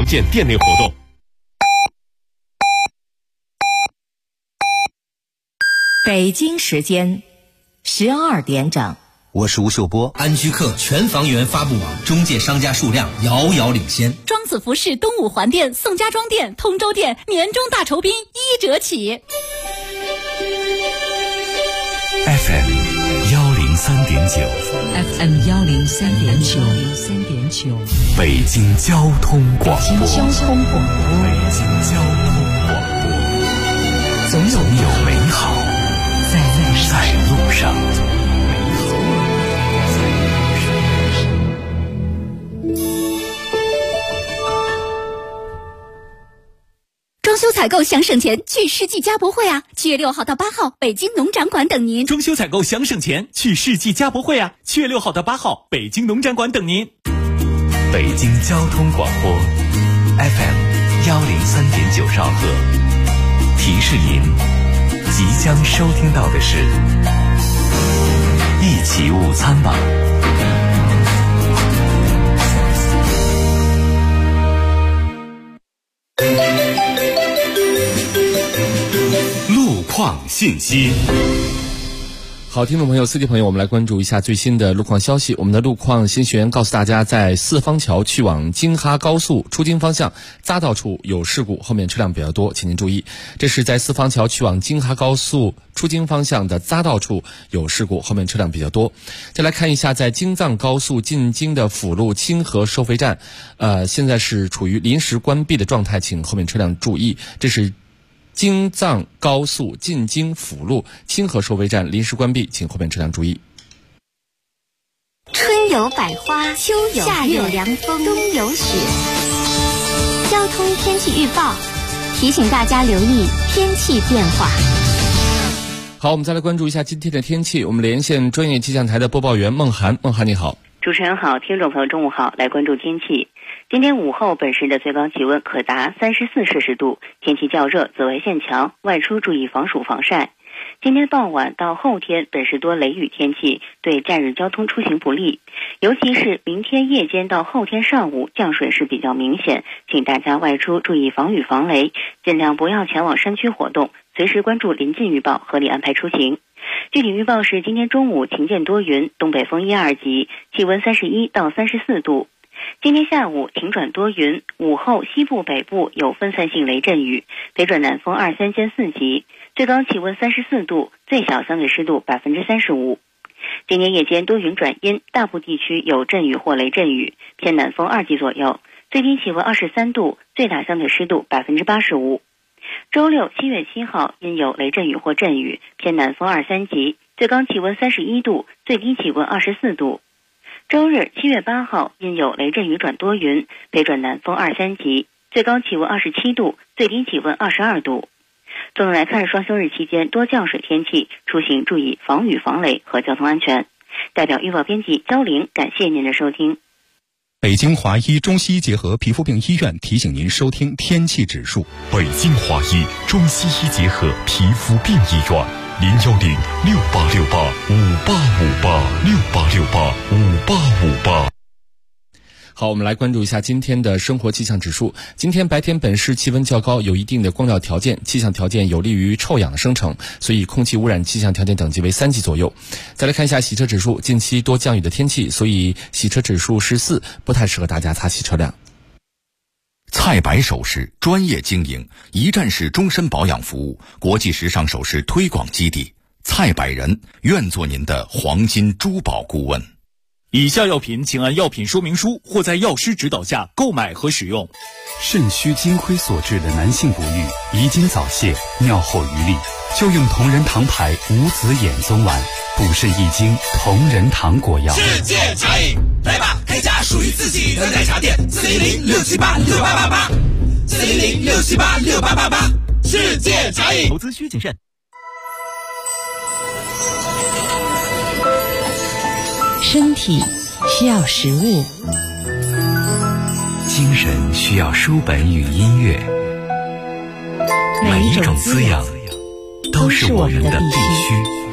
件店内活动。 北京时间12点整。 我是吴秀波。 安居客全房源发布网中介商家数量遥遥领先。 庄子服饰东五环店、宋家庄店、通州店年终大酬宾1折起。 FM 103.9 FM 103.9 北京交通广播。 北京交通广播，总有美好在路上。 装修采购想省钱，去世纪家博会啊！7月6号到8号，北京农展馆等您。 装修采购想省钱，去世纪家博会啊！7月6号到8号，北京农展馆等您。 北京交通广播 FM 103.9兆赫，提示您即将收听到的是一起午餐吧。 路况信息。 好，听众朋友、司机朋友，我们来关注一下最新的路况消息。我们的路况信息员告诉大家，在四方桥去往京哈高速出京方向匝道处有事故，后面车辆比较多，请您注意。这是在四方桥去往京哈高速出京方向的匝道处有事故，后面车辆比较多。再来看一下，在京藏高速进京的辅路清河收费站，现在是处于临时关闭的状态，请后面车辆注意。这是京藏高速进京辅路清河收费站临时关闭，请后面车辆注意。 春有百花，秋有夏有凉风，冬有雪。交通天气预报提醒大家留意天气变化。 好，我们再来关注一下今天的天气。我们连线专业气象台的播报员孟涵。孟涵你好。 主持人好，听众朋友中午好，来关注天气。今天午后本市的最高气温可达34摄氏度，天气较热，紫外线强，外出注意防暑防晒。今天傍晚到后天本市多雷雨天气，对假日交通出行不利，尤其是明天夜间到后天上午降水是比较明显，请大家外出注意防雨防雷，尽量不要前往山区活动，随时关注临近预报，合理安排出行。具体预报是今天中午晴间多云，东北风1、2级，气温31到34度。今天下午晴转多云，午后西部北部有分散性雷阵雨，北转南风2、3间4级，最高气温34度，最小相对湿度35%。今天夜间多云转阴，大部地区有阵雨或雷阵雨，偏南风2级左右，最低气温23度，最大相对湿度85%。周六7月7号因有雷阵雨或阵雨，偏南风2、3级，最高气温31度，最低气温24度。周日7月8号因有雷阵雨转多云，北转南风2、3级，最高气温27度，最低气温22度。总的来看，双休日期间多降水天气，出行注意防雨防雷和交通安全。代表预报编辑焦玲，感谢您的收听。 北京华医中西医结合皮肤病医院提醒您收听天气指数。 北京华医中西医结合皮肤病医院，0106868585858，68685858。 好，我们来关注一下今天的生活气象指数。今天白天本市气温较高，有一定的光照条件，气象条件有利于臭氧的生成，所以空气污染气象条件等级为3级左右。再来看一下洗车指数，近期多降雨的天气，所以洗车指数是4，不太适合大家擦洗车辆。 蔡白首饰专业经营，一站式终身保养服务，国际时尚首饰推广基地。蔡百人愿做您的黄金珠宝顾问。 以下药品请按药品说明书或在药师指导下购买和使用。 肾虚金亏所致的男性不育、遗精早泄、尿后余力，就用同仁堂牌无子衍宗丸，补肾益精同仁堂果药。 世界茶饮，来吧，开家属于自己的奶茶店，400-678-6888，400-678-6888，世界茶饮。 投资需谨慎。 身体需要食物， 精神需要书本与音乐，每一种滋养都是我们的必须。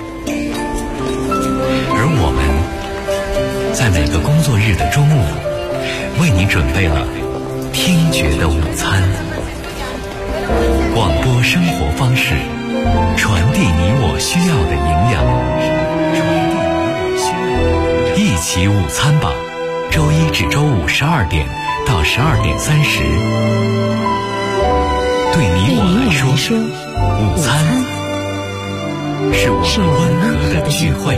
而我们在每个工作日的中午，为你准备了听觉的午餐。广播生活方式，传递你我需要的营养。一起午餐吧，周一至周五12点到12点30。对你我来说，午餐是我们温和的聚会。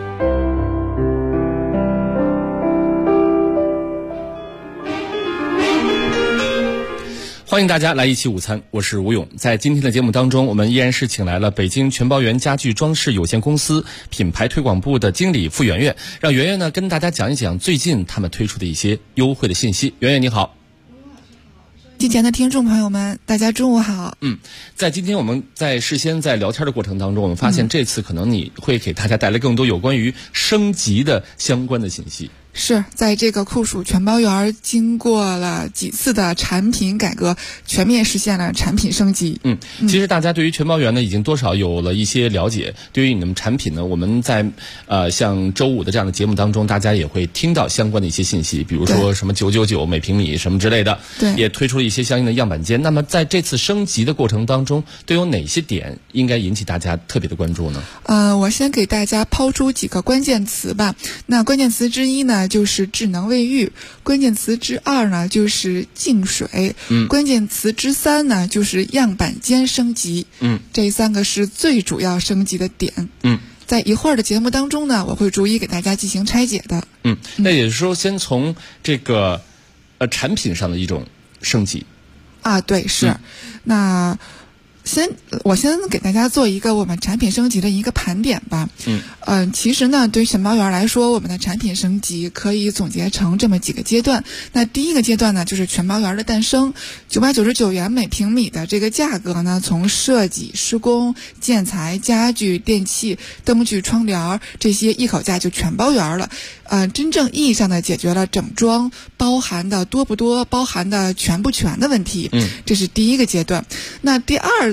欢迎大家来一起午餐，我是吴勇。在今天的节目当中，我们依然是请来了北京全包园家具装饰有限公司品牌推广部的经理付圆圆，让圆圆呢跟大家讲一讲最近他们推出的一些优惠的信息。圆圆你好。 机前的听众朋友们，大家中午好。 在今天我们在事先在聊天的过程当中，我们发现这次可能你会给大家带来更多有关于升级的相关的信息。 是在这个酷暑全包园经过了几次的产品改革，全面实现了产品升级。 其实大家对于全包园呢已经多少有了一些了解。对于你们产品呢，我们在像周五的这样的节目当中，大家也会听到相关的一些信息，比如说什么999每平米什么之类的。 对， 也推出了一些相应的样板间。那么在这次升级的过程当中，都有哪些点应该引起大家特别的关注呢？ 我先给大家抛出几个关键词吧。那关键词之一呢就是智能卫浴，关键词之二呢就是净水，关键词之三呢就是样板间升级。这三个是最主要升级的点。在一会儿的节目当中呢，我会逐一给大家进行拆解的。 那也就是说，先从这个产品上的一种升级啊，对，是。那我先给大家做一个我们产品升级的一个盘点吧。其实呢，对于全包园来说，我们的产品升级可以总结成这么几个阶段。那第一个阶段呢，就是全包园的诞生，999元每平米的这个价格呢，从设计、施工、建材、家具、电器、灯具、窗帘这些一口价就全包园了。真正意义上的解决了整装包含的多不多、包含的全不全的问题。这是第一个阶段。那第二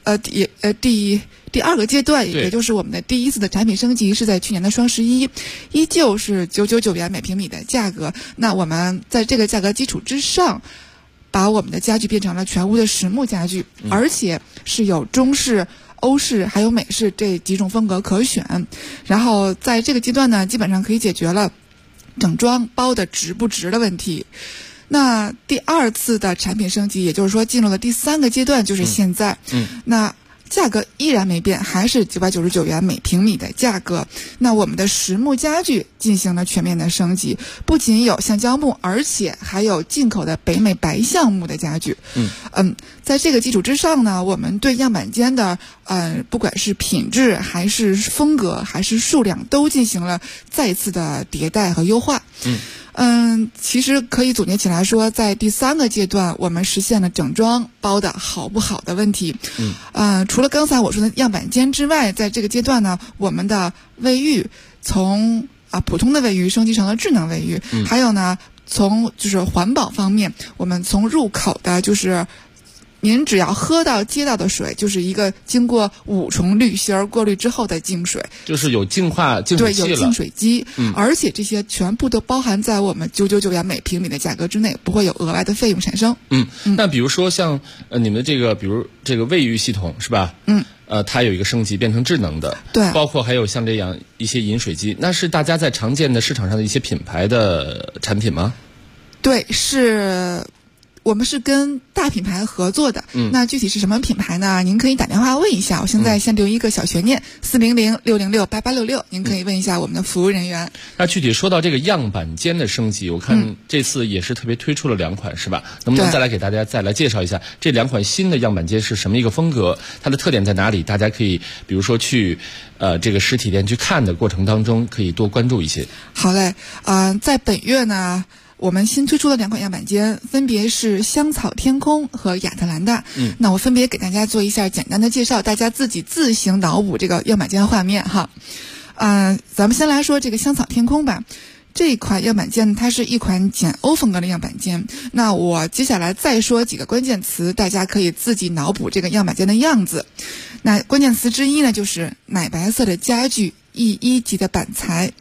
个阶段，也就是我们的第一次的产品升级，是在去年的双11，依旧是999元每平米的价格。那我们在这个价格基础之上，把我们的家具变成了全屋的实木家具，而且是有中式、欧式还有美式这几种风格可选。然后在这个阶段呢，基本上可以解决了整装包的值不值的问题。那第二次的产品升级，也就是说进入了第三个阶段，就是现在。那价格依然没变，还是999元每平米的价格。那我们的实木家具进行了全面的升级，不仅有橡胶木，而且还有进口的北美白橡木的家具。在这个基础之上呢，我们对样板间的不管是品质还是风格还是数量，都进行了再次的迭代和优化。其实可以总结起来说，在第三个阶段，我们实现了整装包的好不好的问题。除了刚才我说的样板间之外，在这个阶段呢，我们的卫浴从普通的卫浴升级成了智能卫浴。还有呢，从就是环保方面，我们从入口的就是您只要喝到接到的水，就是一个经过5重滤芯过滤之后的净水， 就是有净水器了。 对，有净水机。而且这些全部都包含在我们999元每平米的价格之内，不会有额外的费用产生。 那比如说像你们的这个，比如这个卫浴系统是吧？它有一个升级变成智能的。 对， 包括还有像这样一些饮水机，那是大家在常见的市场上的一些品牌的产品吗？ 对，是。我们是跟大品牌合作的。那具体是什么品牌呢？您可以打电话问一下，我现在先留一个小悬念，400-606-8866，您可以问一下我们的服务人员。 那具体说到这个样板间的升级，我看这次也是特别推出了2款，是吧？能不能再来给大家再来介绍一下这2款新的样板间是什么一个风格，它的特点在哪里？大家可以比如说去这个实体店去看的过程当中，可以多关注一些。 好嘞，在本月呢，我们新推出的2款样板间，分别是香草天空和亚特兰大。那我分别给大家做一下简单的介绍，大家自行脑补这个样板间画面哈。咱们先来说这个香草天空吧。这款样板间它是一款简欧风格的样板间。那我接下来再说几个关键词，大家可以自己脑补这个样板间的样子。那关键词之一呢，就是奶白色的家具，E1级的板材。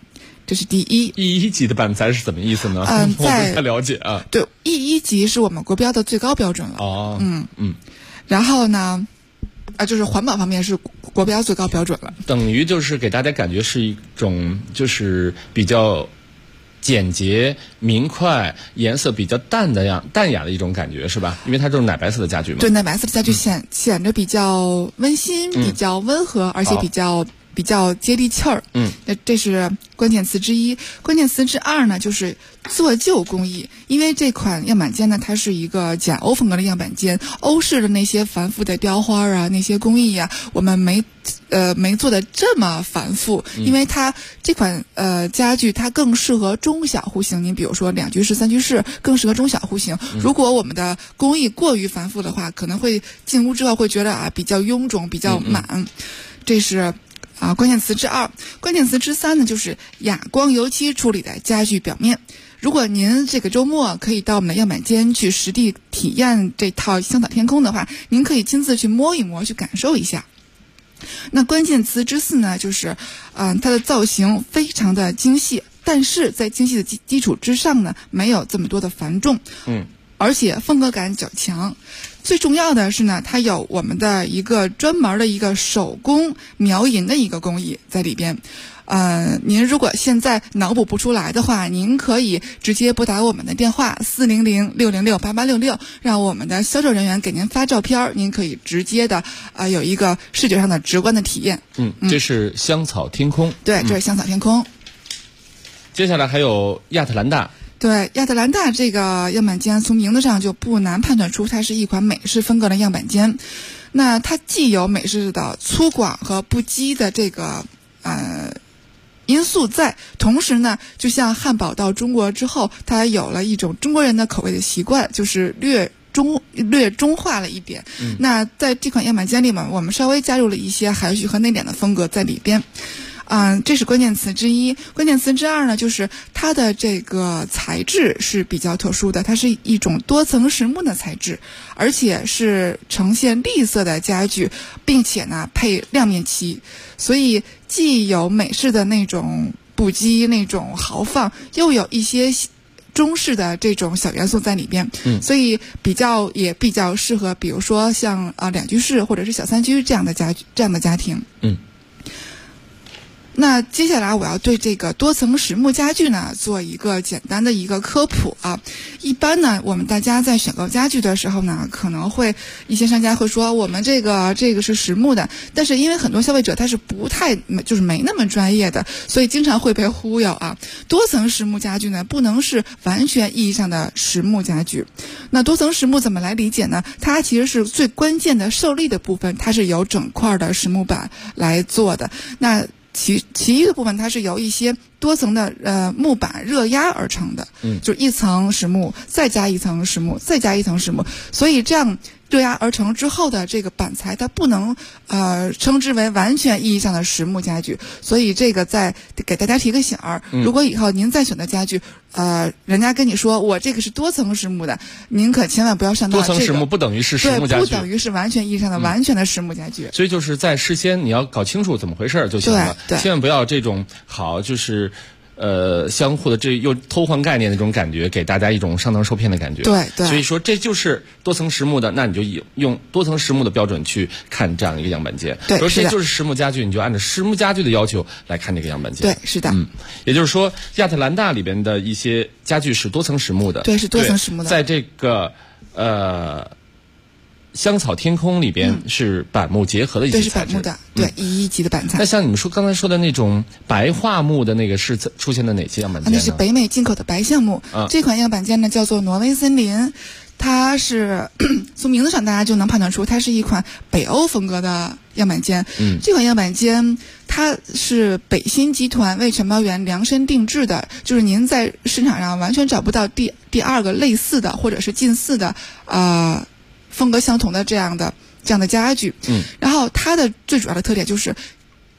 这是第一。 E1级的板材是怎么意思呢？我不太了解啊。 对，E1级是我们国标的最高标准了。 哦， 然后呢，就是环保方面是国标最高标准了。 等于就是给大家感觉是一种就是比较简洁明快、颜色比较淡雅的一种感觉，是吧？因为它这种奶白色的家具嘛。 对，奶白色的家具显着比较温馨、比较温和，而且比较接地气儿。这是关键词之一。关键词之二呢，就是做旧工艺。因为这款样板间呢，它是一个简欧风格的样板间，欧式的那些繁复的雕花啊，那些工艺啊，我们没做的这么繁复。因为它这款家具它更适合中小户型。您比如说2居室、3居室，更适合中小户型。如果我们的工艺过于繁复的话，可能会进屋之后会觉得比较臃肿、比较满。这是关键词之二。关键词之三呢，就是哑光油漆处理的家具表面。如果您这个周末可以到我们的样板间去实地体验这套香草天空的话，您可以亲自去摸一摸，去感受一下。那关键词之四呢，就是它的造型非常的精细，但是在精细的基础之上呢，没有这么多的繁重。而且风格感较强。最重要的是呢，它有我们的一个专门的一个手工描银的一个工艺在里边。您如果现在脑补不出来的话，您可以直接拨打我们的电话400-606-8866，让我们的销售人员给您发照片，您可以直接的有一个视觉上的直观的体验。 这是香草天空。 对，这是香草天空。 接下来还有亚特兰大。 对，亚特兰大这个样板间从名字上就不难判断出它是一款美式风格的样板间。那它既有美式的粗犷和不羁的这个因素在，同时呢，就像汉堡到中国之后，它有了一种中国人的口味的习惯，就是略中化了一点。那在这款样板间里面，我们稍微加入了一些含蓄和内敛的风格在里边。这是关键词之一。关键词之二呢，就是它的这个材质是比较特殊的，它是一种多层实木的材质，而且是呈现绿色的家具，并且呢配亮面漆，所以既有美式的那种不羁、那种豪放，又有一些中式的这种小元素在里边。所以也比较适合，比如说像2居室或者是小3居这样的家庭。那接下来我要对这个多层实木家具呢做一个简单的一个科普啊。一般呢，我们大家在选购家具的时候呢，可能会一些商家会说我们这个是实木的，但是因为很多消费者他是就是没那么专业的，所以经常会被忽悠啊。多层实木家具呢，不能是完全意义上的实木家具。那多层实木怎么来理解呢？它其实是最关键的受力的部分，它是由整块的实木板来做的。那其余的部分它是由一些多层的木板热压而成的，就是一层实木再加一层实木再加一层实木，所以这样热压而成之后的这个板材，它不能称之为完全意义上的实木家具。所以这个再给大家提个醒儿，如果以后您再选择家具，人家跟你说我这个是多层实木的，您可千万不要上当。 多层实木不等于是实木家具， 对，不等于是完全意义上的完全的实木家具。 所以就是在事先你要搞清楚怎么回事就行了，千万不要这种就是相互的这又偷换概念的这种感觉，给大家一种上当受骗的感觉。 对， 所以说这就是多层实木的，那你就用多层实木的标准去看这样一个样板间。 对， 说这就是实木家具，你就按照实木家具的要求来看这个样板间。 对，是的。 也就是说，亚特兰大里边的一些家具是多层实木的。 对，是多层实木的。 在这个香草天空里边是板木结合的一些材质。对，是板木的。对，E1级的板材。 那像你们刚才说的那种白桦木的那个是出现的哪些样板间呢？ 那是北美进口的白橡木。这款样板间呢叫做挪威森林，它是从名字上大家就能判断出它是一款北欧风格的样板间。这款样板间它是北新集团为承包员量身定制的，就是您在市场上完全找不到第二个类似的或者是近似的风格相同的这样的家具。然后它的最主要的特点就是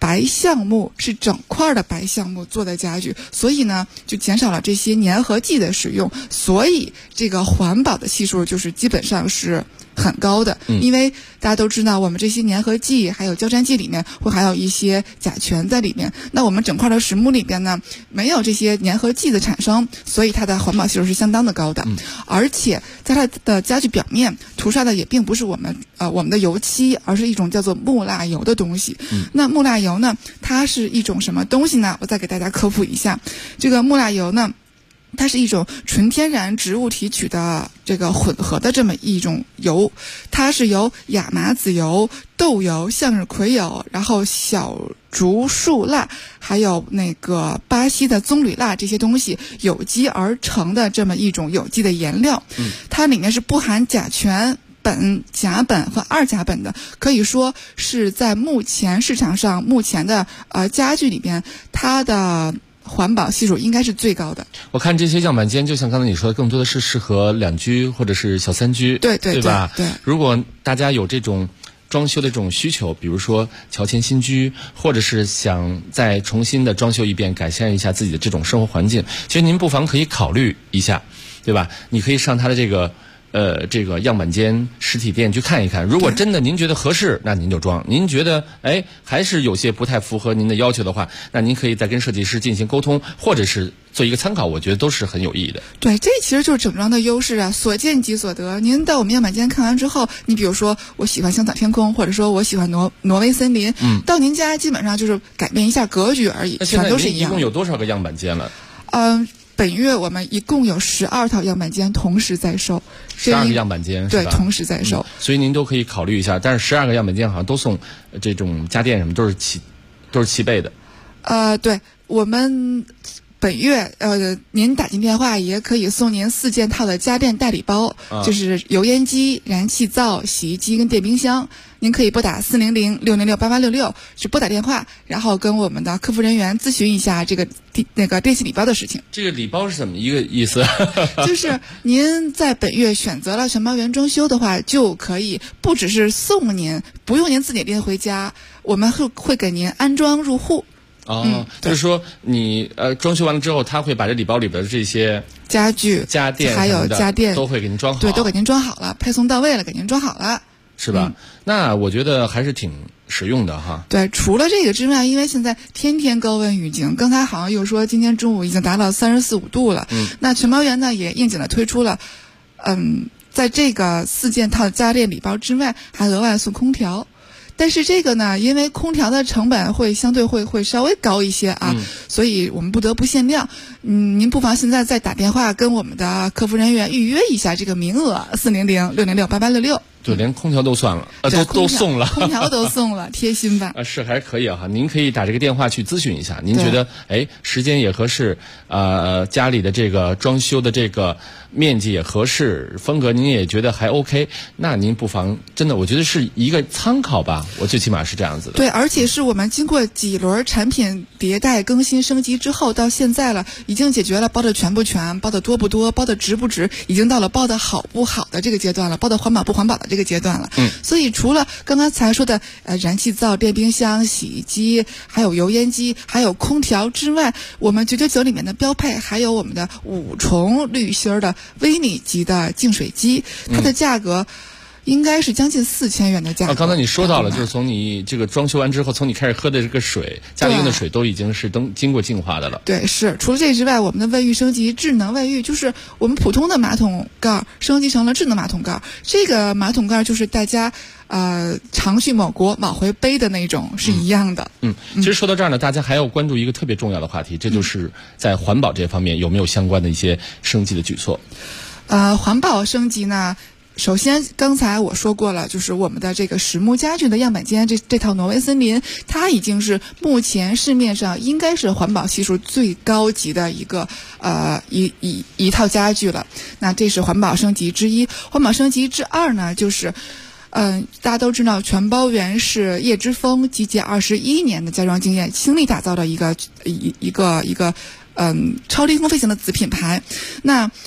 白橡木，是整块的白橡木做的家具，所以呢就减少了这些粘合剂的使用，所以这个环保的系数就是基本上是很高的。因为大家都知道我们这些粘合剂还有胶粘剂里面会含有一些甲醛在里面，那我们整块的实木里边呢没有这些粘合剂的产生，所以它的环保系数是相当的高的。而且在它的家具表面涂刷的也并不是我们的油漆，而是一种叫做木蜡油的东西。那木蜡油呢，它是一种什么东西呢？我再给大家科普一下。这个木蜡油呢，它是一种纯天然植物提取的这个混合的这么一种油，它是由亚麻籽油、豆油、向日葵油，然后小竹树蜡，还有那个巴西的棕榈蜡这些东西有机而成的这么一种有机的颜料。它里面是不含甲醛、苯、甲苯和二甲苯的，可以说是在目前市场上目前的家具里边，它的环保系数应该是最高的。 我看这些样板间，就像刚才你说的，更多的是适合两居或者是小三居，对吧？ 对。 如果大家有这种装修的这种需求，比如说乔迁新居，或者是想再重新的装修一遍，改善一下自己的这种生活环境，其实您不妨可以考虑一下，对吧？你可以上它的这个样板间实体店去看一看，如果真的您觉得合适，那您就装；您觉得还是有些不太符合您的要求的话，那您可以再跟设计师进行沟通，或者是做一个参考，我觉得都是很有意义的。 对，这其实就是整装的优势啊，所见即所得。您到我们样板间看完之后，你比如说我喜欢香草天空，或者说我喜欢挪威森林，到您家基本上就是改变一下格局而已，全都是一样的。 一共有多少个样板间了？ 本月我们一共有12套样板间同时在售 ，12个样板间是吧？ 对，同时在售， 所以您都可以考虑一下。但是12个样板间好像都送这种家电什么都是齐备的。 对，我们本月您打进电话也可以送您4件套的家电代理包，就是油烟机、燃气灶、洗衣机跟电冰箱。您可以拨打400-606-8866，是拨打电话，然后跟我们的客服人员咨询一下这个电器礼包的事情。 这个礼包是怎么一个意思？ 就是您在本月选择了全包原装修的话，就可以不只是送您，不用您自己拎回家，我们会给您安装入户。 就是说你装修完了之后，他会把这礼包里边的这些家具、 家电还有家电都会给您装好， 对，都给您装好了，配送到位了，给您装好了， 是吧？那我觉得还是挺实用的哈。 对，除了这个之外，因为现在天天高温预警，刚才好像又说今天中午已经达到34、5度了。那全包原呢也应景的推出了，在这个4件套家电礼包之外，还额外送空调。但是这个呢，因为空调的成本会相对会稍微高一些啊，所以我们不得不限量。您不妨现在再打电话跟我们的客服人员预约一下这个名额，400-606-8866。 就连空调都算了，都送了， 空调都送了，贴心吧？ 是还可以哈。您可以打这个电话去咨询一下，您觉得时间也合适，家里的这个装修的这个面积也合适，风格您也觉得还 OK， 那您不妨真的，我觉得是一个参考吧，我最起码是这样子的。 对，而且是我们经过几轮产品迭代更新升级之后，到现在了，已经解决了包的全不全，包的多不多，包的值不值，已经到了包的好不好的这个阶段了，包的环保不环保的这个阶段了。所以除了刚刚才说的燃气灶、电冰箱、洗衣机，还有油烟机，还有空调之外，我们999里面的标配还有我们的5重滤芯的微米级的净水机，它的价格应该是将近4000元的价格。 刚才你说到了，就是从你这个装修完之后，从你开始喝的这个水，家里用的水都已经是经过净化的了。 对，是。除了这之外，我们的卫浴升级智能卫浴，就是我们普通的马桶盖升级成了智能马桶盖。这个马桶盖就是大家常去某国某回杯的那种，是一样的。 其实说到这儿呢，大家还要关注一个特别重要的话题，这就是在环保这方面有没有相关的一些升级的举措。 环保升级呢，首先刚才我说过了，就是我们的这个实木家具的样板间，这套挪威森林，它已经是目前市面上应该是环保系数最高级的一个一套家具了。那这是环保升级之一。环保升级之二呢，就是大家都知道全包原是叶之峰集结21年的家装经验倾力打造的一个超低空飞行的子品牌。那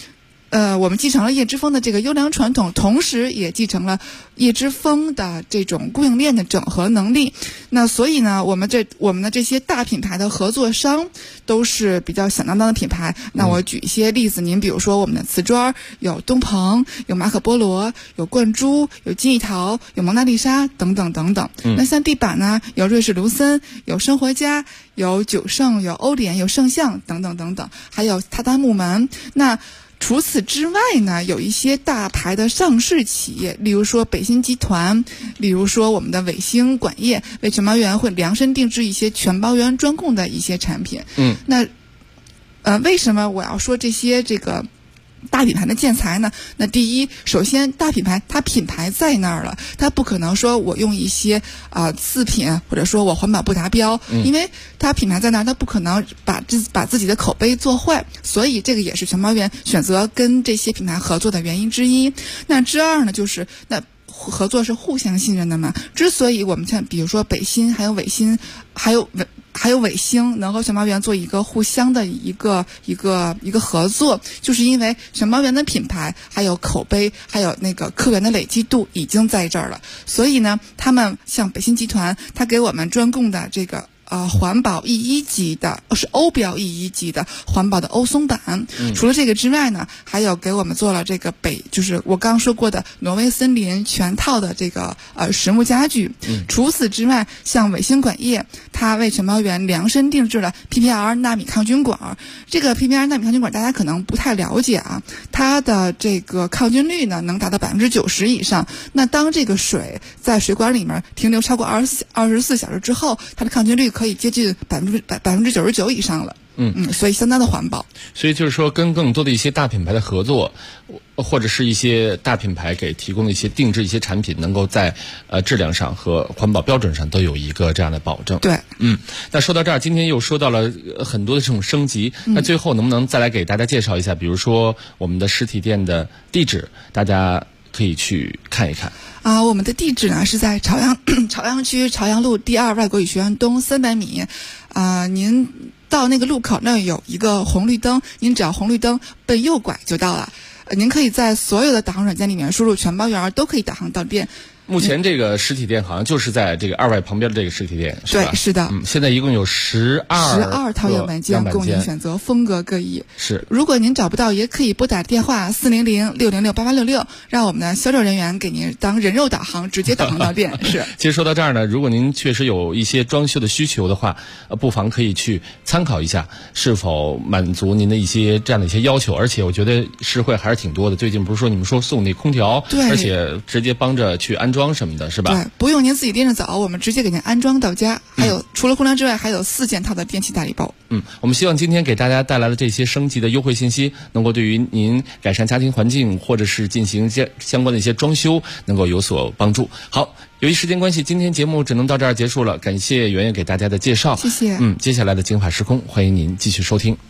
我们继承了叶之峰的这个优良传统，同时也继承了叶之峰的这种供应链的整合能力。那所以呢，我们的这些大品牌的合作商都是比较响当当的品牌。那我举一些例子，您比如说我们的瓷砖有东鹏，有马可波罗，有冠珠，有金艺陶，有蒙娜丽莎等等等等。那像地板呢，有瑞士卢森，有生活家，有九盛，有欧典，有圣象等等等等，还有榻榻木门。那除此之外呢，有一些大牌的上市企业，例如说北新集团，例如说我们的伟星管业，为全包园会量身定制一些全包园专供的一些产品。那为什么我要说这些这个大品牌的建材呢？那第一，首先大品牌它品牌在那儿了，它不可能说我用一些次品，或者说我环保不达标，因为它品牌在那儿，它不可能把自己的口碑做坏，所以这个也是全包园选择跟这些品牌合作的原因之一。那之二呢，就是那合作是互相信任的嘛。之所以我们像比如说北新还有伟新还有伟星能和全包园做一个互相的一个合作，就是因为全包园的品牌还有口碑还有那个客源的累积度已经在这儿了，所以呢，他们像北新集团，他给我们专供的这个环保E1级的，是欧标E1级的环保的欧松板。除了这个之外呢，还有给我们做了这个就是我刚刚说过的挪威森林全套的这个实木家具。除此之外，像伟星管业，它为全包园量身定制了 PPR 纳米抗菌管。这个 PPR 纳米抗菌管大家可能不太了解啊，它的这个抗菌率呢能达到90%以上。那当这个水在水管里面停留超过24小时之后，它的抗菌率可以接近99%以上了。所以相当的环保。 所以就是说，跟更多的一些大品牌的合作，或者是一些大品牌给提供的一些定制一些产品，能够在质量上和环保标准上都有一个这样的保证。 对， 那说到这儿，今天又说到了很多的这种升级，那最后能不能再来给大家介绍一下，比如说我们的实体店的地址，大家可以去看一看。 我们的地址呢是在朝阳区朝阳路第2外国语学院东300米。您到那个路口那儿有一个红绿灯，您只要红绿灯奔右拐就到了。您可以在所有的导航软件里面输入全包园，都可以导航到店。 目前这个实体店好像就是在这个2外旁边的这个实体店，是吧？ 对，是的。 现在一共有12 套样板间供您选择，风格各异。 是。如果您找不到，也可以拨打电话400-606-8866，让我们的销售人员给您当人肉导航，直接导航到店。是。 其实说到这儿呢，如果您确实有一些装修的需求的话，不妨可以去参考一下，是否满足您的一些这样的一些要求。而且我觉得实惠还是挺多的。最近不是说你们说送那空调， 对， 而且直接帮着去安装什么的，是吧？ 对，不用您自己拎着走，我们直接给您安装到家。还有除了空调之外，还有4件套的电器大礼包。 我们希望今天给大家带来的这些升级的优惠信息，能够对于您改善家庭环境或者是进行相关的一些装修，能够有所帮助。好，由于时间关系，今天节目只能到这儿结束了。感谢圆圆给大家的介绍， 谢谢。 接下来的京法时空，欢迎您继续收听。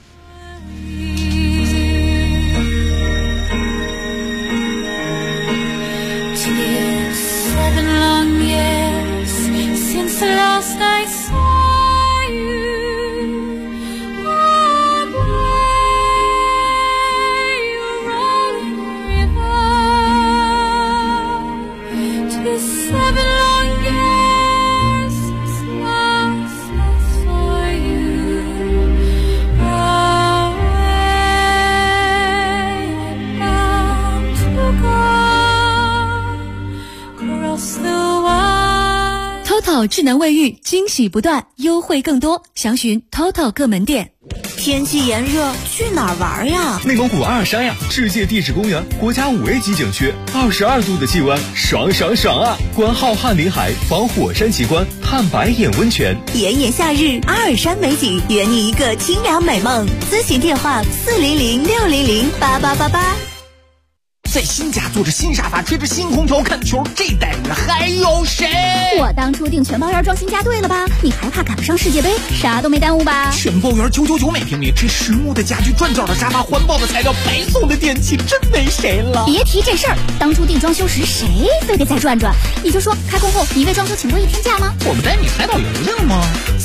智能卫浴惊喜不断，优惠更多，详询 TOTO 各门店。 天气炎热，去哪儿玩呀？ 内蒙古阿尔山呀，世界地质公园，国家5A级景区，22度的气温，爽爽爽啊！观浩瀚林海，访火山奇观，探白眼温泉。 炎炎夏日，阿尔山美景，圆你一个清凉美梦。咨询电话400-600-8888。 在新家坐着新沙发，吹着新空调看球，这待遇还有谁？ 我当初订全包园装新家对了吧？你还怕赶不上世界杯？啥都没耽误吧？ 全包园999每平米，这实木的家具，转角的沙发，环保的材料，白送的电器，真没谁了。 别提这事儿，当初订装修时谁非得再转转？你就说开工后你为装修请过1天假吗？ 我不带你海岛邮了吗？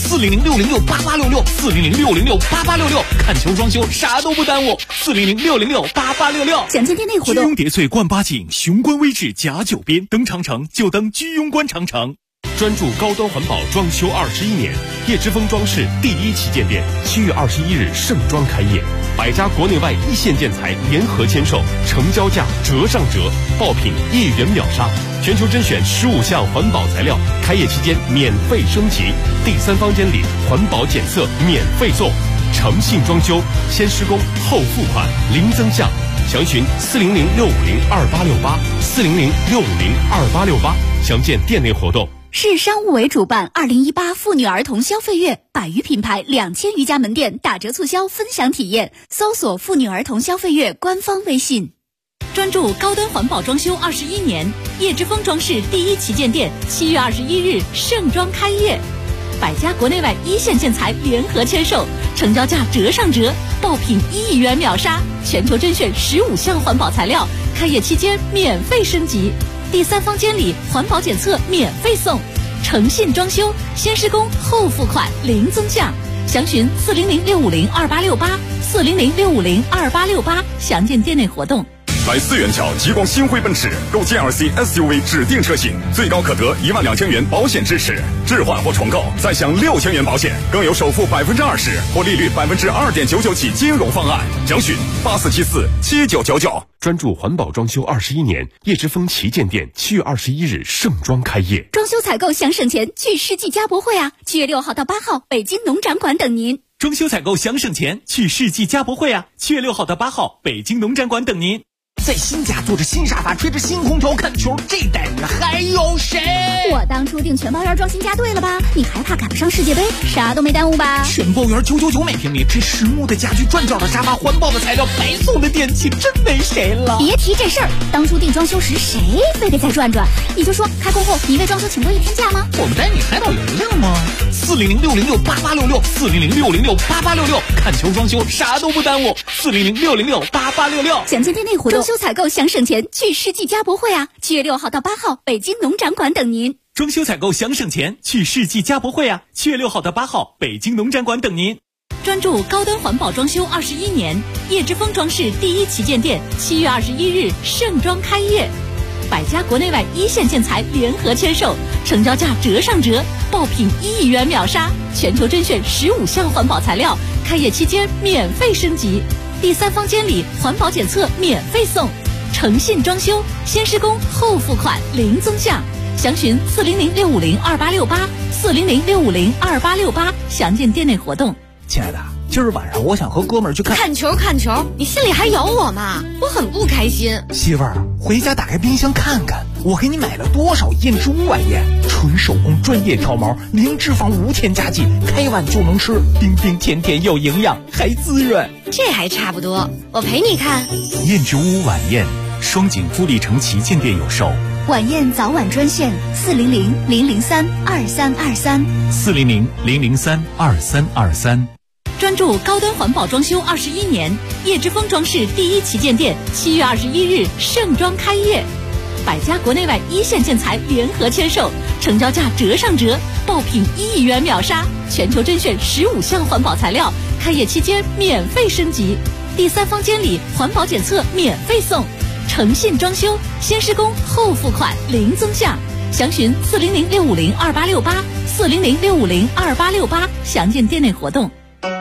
，400-606-8866，400-606-8866，看球装修啥都不耽误，400-606-8866。 详见店内活动。 居庸叠翠冠八景，雄关威志甲9边，登长城就登居庸关长城。 专注高端环保装修21年，叶之峰装饰第1旗舰店7月21日盛装开业，100家国内外一线建材联合签售，成交价折上折，爆品1元秒杀，全球甄选15项环保材料，开业期间免费升级，第3方监理环保检测免费送，诚信装修，先施工后付款，零增项，详询400-650-2868，400-650-2868，详见店内活动。 市商务委主办2018妇女儿童消费月，100余品牌2000余家门店打折促销分享体验，搜索妇女儿童消费月官方微信。专注高端环保装修21年，叶之峰装饰第1旗舰店7月21日盛装开业，100家国内外一线建材联合签售，成交价折上折，爆品1亿元秒杀，全球甄选15项环保材料，开业期间免费升级，第3方监理环保检测免费送，诚信装修，先施工后付款，零增项，详询400-650-2868，400-650-2868，详见店内活动。 来4元桥极光新辉奔驰购 GLC SUV 指定车型，最高可得12000元保险支持，置换或重购再享6000元保险，更有首付20%或利率2.99%起金融方案。详询84747999。 专注环保装修21年，叶之峰旗舰店7月21日盛装开业。 装修采购想省钱，去世纪家博会啊！7月6号到8号，北京农展馆等您。 装修采购想省钱，去世纪家博会啊！7月6号到8号，北京农展馆等您。 在新家坐着新沙发，吹着新空调看球，这待遇还有谁？ 我当初订全包圆装新家对了吧？你还怕赶不上世界杯？啥都没耽误吧？ 全包圆999每平米，这实木的家具，转角的沙发，环保的材料，白送的电器，真没谁了。 别提这事儿，当初订装修时谁非得再转转？你就说开工后你为装修请多1天假吗？ 我们带你海岛游游吗？400-606-8866，400-650-8866，看球装修啥都不耽误，400-650-8866。 详见店内活动。装修采购想省钱，去世纪家博会啊！7月6号到8号，北京农展馆等您。 装修采购想省钱，去世纪家博会啊！7月6号到8号，北京农展馆等您。 专注高端环保装修21年，叶之峰装饰第1旗舰店7月21日盛装开业，100家国内外一线建材联合签售，成交价折上折，爆品1亿元秒杀，全球甄选15项环保材料，开业期间免费升级，第3方监理环保检测免费送，诚信装修，先施工后付款，零增项，详询400-650-2868，400-650-2868，详见店内活动。 亲爱的，今儿晚上我想和哥们儿去看球，你心里还有我吗？我很不开心。 媳妇儿，回家打开冰箱看看，我给你买了多少燕之屋晚宴，纯手工专业挑毛，零脂肪无添加剂，开碗就能吃，冰冰甜甜又营养，还滋润。 这还差不多，我陪你看。 燕之屋晚宴，双井富力城旗舰店有售。 晚宴早晚专线400-003-2323，400-003-2323。专注高端环保装修21年，叶之峰装饰第1旗舰店7月21日盛装开业，100家国内外一线建材联合签售，成交价折上折，爆品1亿元秒杀，全球甄选15项环保材料，开业期间免费升级，第3方监理环保检测免费送，诚信装修，先施工后付款，零增项，详询400-650-2868，400-650-2868，详见店内活动。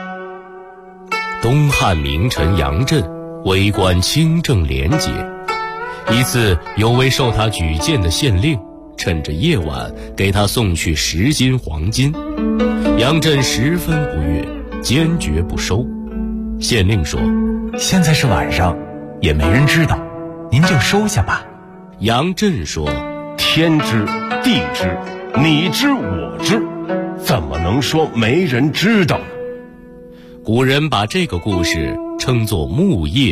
东汉名臣杨震为官清正廉洁，一次有位受他举荐的县令趁着夜晚给他送去10斤黄金，杨震十分不悦，坚决不收。县令说： 现在是晚上，也没人知道，您就收下吧。 杨震说： 天知地知，你知我知，怎么能说没人知道呢？ 古人把这个故事称作木叶